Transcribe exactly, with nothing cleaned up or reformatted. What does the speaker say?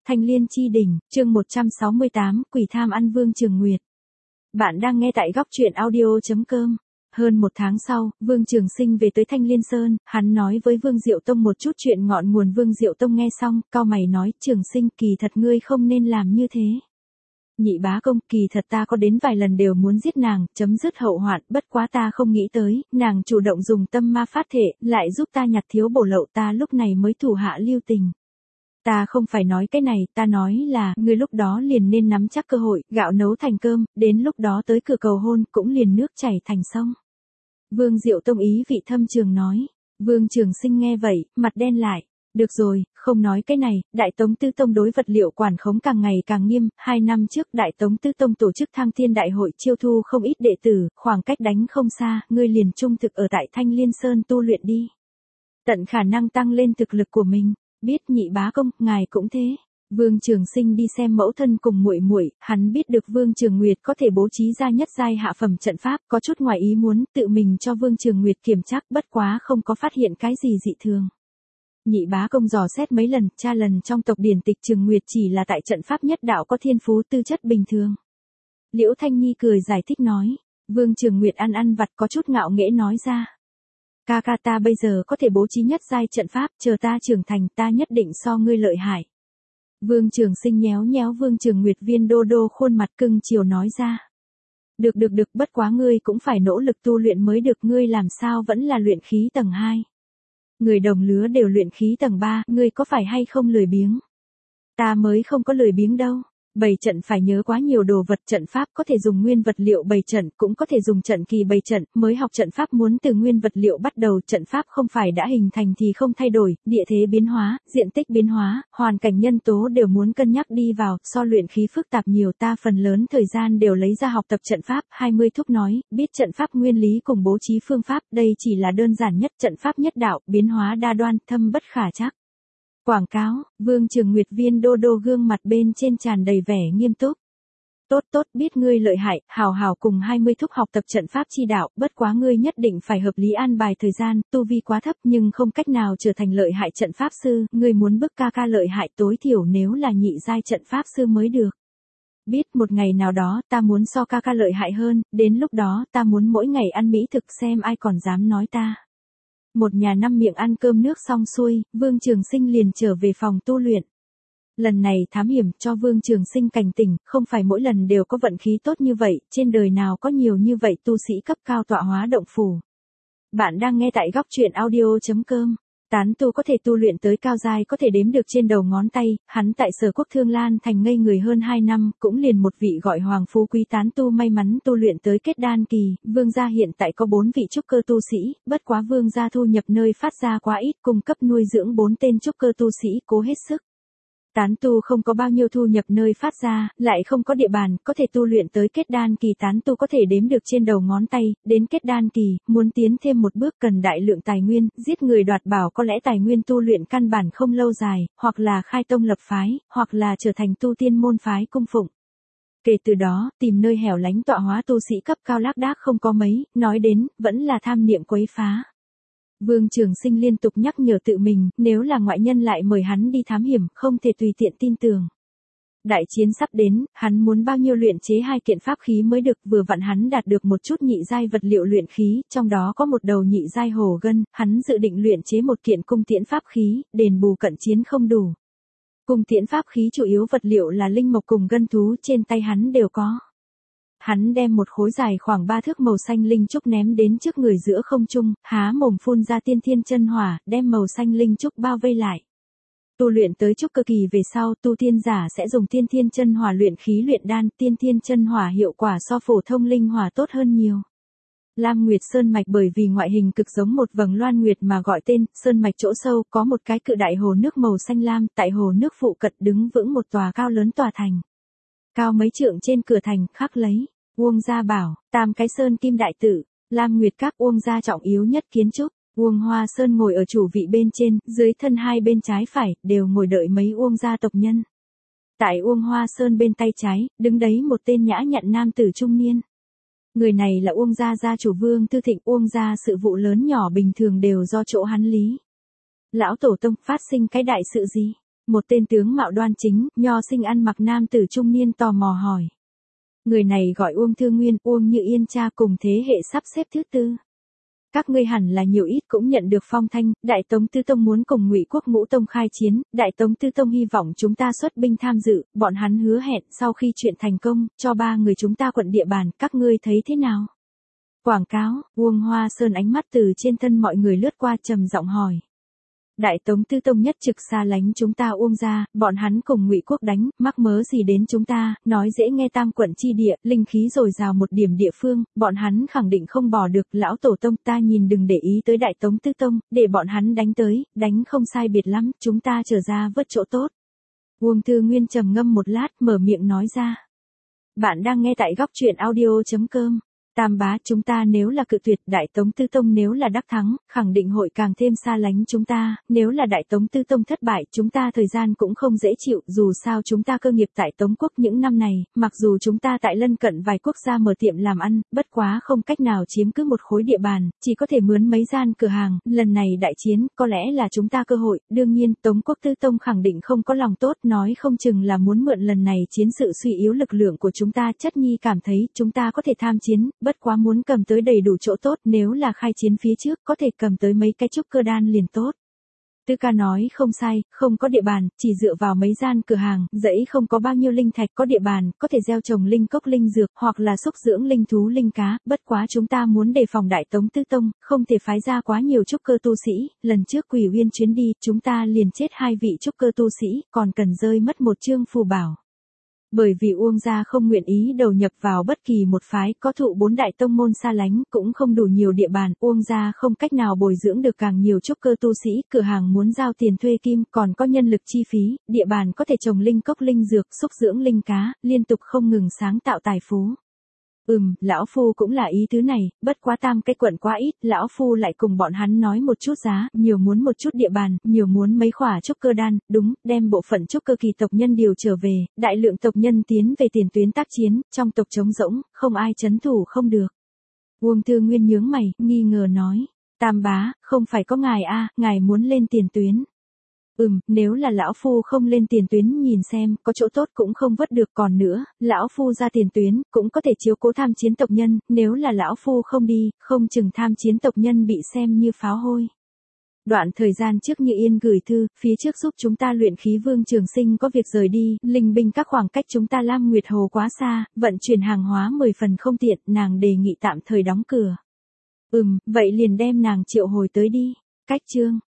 Thanh Liên Chi Đỉnh, chương một trăm sáu mươi tám, Quỷ Tham ăn Vương Trường Nguyệt. Bạn đang nghe tại góc truyện audio chấm com. Hơn một tháng sau, Vương Trường Sinh về tới Thanh Liên Sơn, hắn nói với Vương Diệu Tông một chút chuyện ngọn nguồn. Vương Diệu Tông nghe xong, cau mày nói, Trường Sinh, kỳ thật ngươi không nên làm như thế. Nhị bá công, kỳ thật ta có đến vài lần đều muốn giết nàng, chấm dứt hậu hoạn, bất quá ta không nghĩ tới, nàng chủ động dùng tâm ma phát thể, lại giúp ta nhặt thiếu bổ lậu, ta lúc này mới thủ hạ lưu tình. Ta không phải nói cái này, ta nói là, ngươi lúc đó liền nên nắm chắc cơ hội, gạo nấu thành cơm, đến lúc đó tới cửa cầu hôn, cũng liền nước chảy thành sông. Vương Diệu Tông ý vị thâm trường nói. Vương Trường Sinh nghe vậy, mặt đen lại. Được rồi, không nói cái này, Đại Tống Tư Tông đối vật liệu quản khống càng ngày càng nghiêm, hai năm trước Đại Tống Tư Tông tổ chức Thăng Thiên Đại hội chiêu thu không ít đệ tử, khoảng cách đánh không xa, ngươi liền trung thực ở tại Thanh Liên Sơn tu luyện đi. Tận khả năng tăng lên thực lực của mình. Biết nhị bá công, ngài cũng thế. Vương Trường Sinh đi xem mẫu thân cùng muội muội, hắn biết được Vương Trường Nguyệt có thể bố trí ra nhất giai hạ phẩm trận pháp, có chút ngoài ý muốn, tự mình cho Vương Trường Nguyệt kiểm tra, bất quá không có phát hiện cái gì dị thường. Nhị bá công dò xét mấy lần, tra lần trong tộc điển tịch, Trường Nguyệt chỉ là tại trận pháp nhất đạo có thiên phú, tư chất bình thường. Liễu Thanh Nhi cười giải thích nói. Vương Trường Nguyệt ăn ăn vặt có chút ngạo nghễ nói ra. Ca ca ta bây giờ có thể bố trí nhất giai trận pháp, chờ ta trưởng thành ta nhất định so ngươi lợi hại. Vương Trường Sinh nhéo nhéo Vương Trường Nguyệt viên đô đô khuôn mặt cưng chiều nói ra. Được được được, bất quá ngươi cũng phải nỗ lực tu luyện mới được, ngươi làm sao vẫn là luyện khí tầng hai. Người đồng lứa đều luyện khí tầng ba, ngươi có phải hay không lười biếng? Ta mới không có lười biếng đâu. Bày trận phải nhớ quá nhiều đồ vật, trận pháp có thể dùng nguyên vật liệu bày trận, cũng có thể dùng trận kỳ bày trận, mới học trận pháp muốn từ nguyên vật liệu bắt đầu, trận pháp không phải đã hình thành thì không thay đổi, địa thế biến hóa, diện tích biến hóa, hoàn cảnh nhân tố đều muốn cân nhắc đi vào, so luyện khí phức tạp nhiều, ta phần lớn thời gian đều lấy ra học tập trận pháp. Hai mươi thúc nói, biết trận pháp nguyên lý cùng bố trí phương pháp, đây chỉ là đơn giản nhất, trận pháp nhất đạo, biến hóa đa đoan, thâm bất khả trắc. Quảng cáo, Vương Trường Nguyệt viên đô đô gương mặt bên trên tràn đầy vẻ nghiêm túc. Tốt tốt, biết ngươi lợi hại, hào hào cùng hai mươi thúc học tập trận pháp chi đạo, bất quá ngươi nhất định phải hợp lý an bài thời gian, tu vi quá thấp nhưng không cách nào trở thành lợi hại trận pháp sư, ngươi muốn bức ca ca lợi hại tối thiểu nếu là nhị giai trận pháp sư mới được. Biết một ngày nào đó ta muốn so ca ca lợi hại hơn, đến lúc đó ta muốn mỗi ngày ăn mỹ thực xem ai còn dám nói ta. Một nhà năm miệng ăn cơm nước xong xuôi, Vương Trường Sinh liền trở về phòng tu luyện. Lần này thám hiểm cho Vương Trường Sinh cảnh tỉnh, không phải mỗi lần đều có vận khí tốt như vậy, trên đời nào có nhiều như vậy tu sĩ cấp cao tọa hóa động phủ. Bạn đang nghe tại góc truyện audio chấm com. Tán tu có thể tu luyện tới cao giai có thể đếm được trên đầu ngón tay, hắn tại Sở Quốc Thương Lan thành ngây người hơn hai năm, cũng liền một vị gọi Hoàng Phú Quý tán tu may mắn tu luyện tới kết đan kỳ, Vương gia hiện tại có bốn vị trúc cơ tu sĩ, bất quá Vương gia thu nhập nơi phát ra quá ít, cung cấp nuôi dưỡng bốn tên trúc cơ tu sĩ, cố hết sức. Tán tu không có bao nhiêu thu nhập nơi phát ra, lại không có địa bàn, có thể tu luyện tới kết đan kỳ tán tu có thể đếm được trên đầu ngón tay, đến kết đan kỳ, muốn tiến thêm một bước cần đại lượng tài nguyên, giết người đoạt bảo có lẽ tài nguyên tu luyện căn bản không lâu dài, hoặc là khai tông lập phái, hoặc là trở thành tu tiên môn phái cung phụng. Kể từ đó, tìm nơi hẻo lánh tọa hóa tu sĩ cấp cao lác đác không có mấy, nói đến, vẫn là tham niệm quấy phá. Vương Trường Sinh liên tục nhắc nhở tự mình, nếu là ngoại nhân lại mời hắn đi thám hiểm, không thể tùy tiện tin tưởng. Đại chiến sắp đến, hắn muốn bao nhiêu luyện chế hai kiện pháp khí mới được, vừa vặn hắn đạt được một chút nhị giai vật liệu luyện khí, trong đó có một đầu nhị giai hổ gân, hắn dự định luyện chế một kiện cung tiễn pháp khí, đền bù cận chiến không đủ. Cung tiễn pháp khí chủ yếu vật liệu là linh mộc cùng gân thú, trên tay hắn đều có. Hắn đem một khối dài khoảng ba thước màu xanh linh trúc ném đến trước người giữa không trung, há mồm phun ra tiên thiên chân hỏa, đem màu xanh linh trúc bao vây lại. Tu luyện tới trúc cơ kỳ về sau, tu tiên giả sẽ dùng tiên thiên chân hỏa luyện khí luyện đan, tiên thiên chân hỏa hiệu quả so phổ thông linh hỏa tốt hơn nhiều. Lam Nguyệt Sơn Mạch bởi vì ngoại hình cực giống một vầng loan nguyệt mà gọi tên, Sơn Mạch chỗ sâu có một cái cự đại hồ nước màu xanh lam, tại hồ nước phụ cận đứng vững một tòa cao lớn tòa thành. Cao mấy trượng trên cửa thành, khắc lấy Uông Gia Bảo, Tam cái Sơn Kim Đại Tự, Lam Nguyệt Các Uông gia trọng yếu nhất kiến trúc. Uông Hoa Sơn ngồi ở chủ vị bên trên, dưới thân hai bên trái phải, đều ngồi đợi mấy Uông gia tộc nhân. Tại Uông Hoa Sơn bên tay trái, đứng đấy một tên nhã nhặn nam tử trung niên. Người này là Uông gia gia chủ Vương Tư Thịnh, Uông gia sự vụ lớn nhỏ bình thường đều do chỗ hắn lý. Lão tổ tông, phát sinh cái đại sự gì? Một tên tướng mạo đoan chính, nho sinh ăn mặc nam tử trung niên tò mò hỏi. Người này gọi Uông Thư Nguyên, Uông Như Yên cha cùng thế hệ sắp xếp thứ tư. Các ngươi hẳn là nhiều ít cũng nhận được phong thanh, Đại Tống Tư Tông muốn cùng Ngụy Quốc Ngũ Tông khai chiến, Đại Tống Tư Tông hy vọng chúng ta xuất binh tham dự, bọn hắn hứa hẹn sau khi chuyện thành công, cho ba người chúng ta quận địa bàn, các ngươi thấy thế nào? Quảng cáo, Uông Hoa Sơn ánh mắt từ trên thân mọi người lướt qua trầm giọng hỏi. Đại Tống Tư Tông nhất trực xa lánh chúng ta Uông gia, bọn hắn cùng Ngụy Quốc đánh, mắc mớ gì đến chúng ta, nói dễ nghe tam quận chi địa, linh khí dồi dào một điểm địa phương, bọn hắn khẳng định không bỏ được, lão tổ tông ta nhìn đừng để ý tới Đại Tống Tư Tông, để bọn hắn đánh tới, đánh không sai biệt lắm, chúng ta trở ra vớt chỗ tốt. Uông Thư Nguyên trầm ngâm một lát, mở miệng nói ra. Bạn đang nghe tại góc truyện audio chấm com. Tam bá, chúng ta nếu là cự tuyệt, Đại Tống Tư Tông nếu là đắc thắng, khẳng định hội càng thêm xa lánh chúng ta, nếu là Đại Tống Tư Tông thất bại, chúng ta thời gian cũng không dễ chịu, dù sao chúng ta cơ nghiệp tại Tống Quốc những năm này, mặc dù chúng ta tại lân cận vài quốc gia mở tiệm làm ăn, bất quá không cách nào chiếm cứ một khối địa bàn, chỉ có thể mướn mấy gian cửa hàng, lần này đại chiến, có lẽ là chúng ta cơ hội, đương nhiên, Tống Quốc Tư Tông khẳng định không có lòng tốt, nói không chừng là muốn mượn lần này chiến sự suy yếu lực lượng của chúng ta, Chất Nhi cảm thấy, chúng ta có thể tham chiến, bất quá muốn cầm tới đầy đủ chỗ tốt, nếu là khai chiến phía trước, có thể cầm tới mấy cái trúc cơ đan liền tốt. Tư ca nói không sai, không có địa bàn, chỉ dựa vào mấy gian cửa hàng, dãy không có bao nhiêu linh thạch, có địa bàn, có thể gieo trồng linh cốc linh dược, hoặc là xúc dưỡng linh thú linh cá, bất quá chúng ta muốn đề phòng Đại Tống Tư Tông, không thể phái ra quá nhiều trúc cơ tu sĩ, lần trước Quỷ Uyên chuyến đi, chúng ta liền chết hai vị trúc cơ tu sĩ, còn cần rơi mất một chương phù bảo. Bởi vì Uông gia không nguyện ý đầu nhập vào bất kỳ một phái, có thụ bốn đại tông môn xa lánh, cũng không đủ nhiều địa bàn, Uông gia không cách nào bồi dưỡng được càng nhiều trúc cơ tu sĩ, cửa hàng muốn giao tiền thuê kim, còn có nhân lực chi phí, địa bàn có thể trồng linh cốc linh dược, xúc dưỡng linh cá, liên tục không ngừng sáng tạo tài phú. Ừm, lão phu cũng là ý tứ này, bất quá tam cái quận quá ít, lão phu lại cùng bọn hắn nói một chút giá, nhiều muốn một chút địa bàn, nhiều muốn mấy khỏa trúc cơ đan, đúng, đem bộ phận trúc cơ kỳ tộc nhân điều trở về, đại lượng tộc nhân tiến về tiền tuyến tác chiến, trong tộc trống rỗng, không ai trấn thủ không được. Uông Thư Nguyên nhướng mày, nghi ngờ nói, tam bá, không phải có ngài a, ngài muốn lên tiền tuyến. Ừm, nếu là lão phu không lên tiền tuyến nhìn xem, có chỗ tốt cũng không vớt được, còn nữa, lão phu ra tiền tuyến, cũng có thể chiếu cố tham chiến tộc nhân, nếu là lão phu không đi, không chừng tham chiến tộc nhân bị xem như pháo hôi. Đoạn thời gian trước Như Yên gửi thư, phía trước giúp chúng ta luyện khí Vương Trường Sinh có việc rời đi, linh binh các khoảng cách chúng ta Lam Nguyệt Hồ quá xa, vận chuyển hàng hóa mười phần không tiện, nàng đề nghị tạm thời đóng cửa. Ừm, vậy liền đem nàng triệu hồi tới đi. Cách chương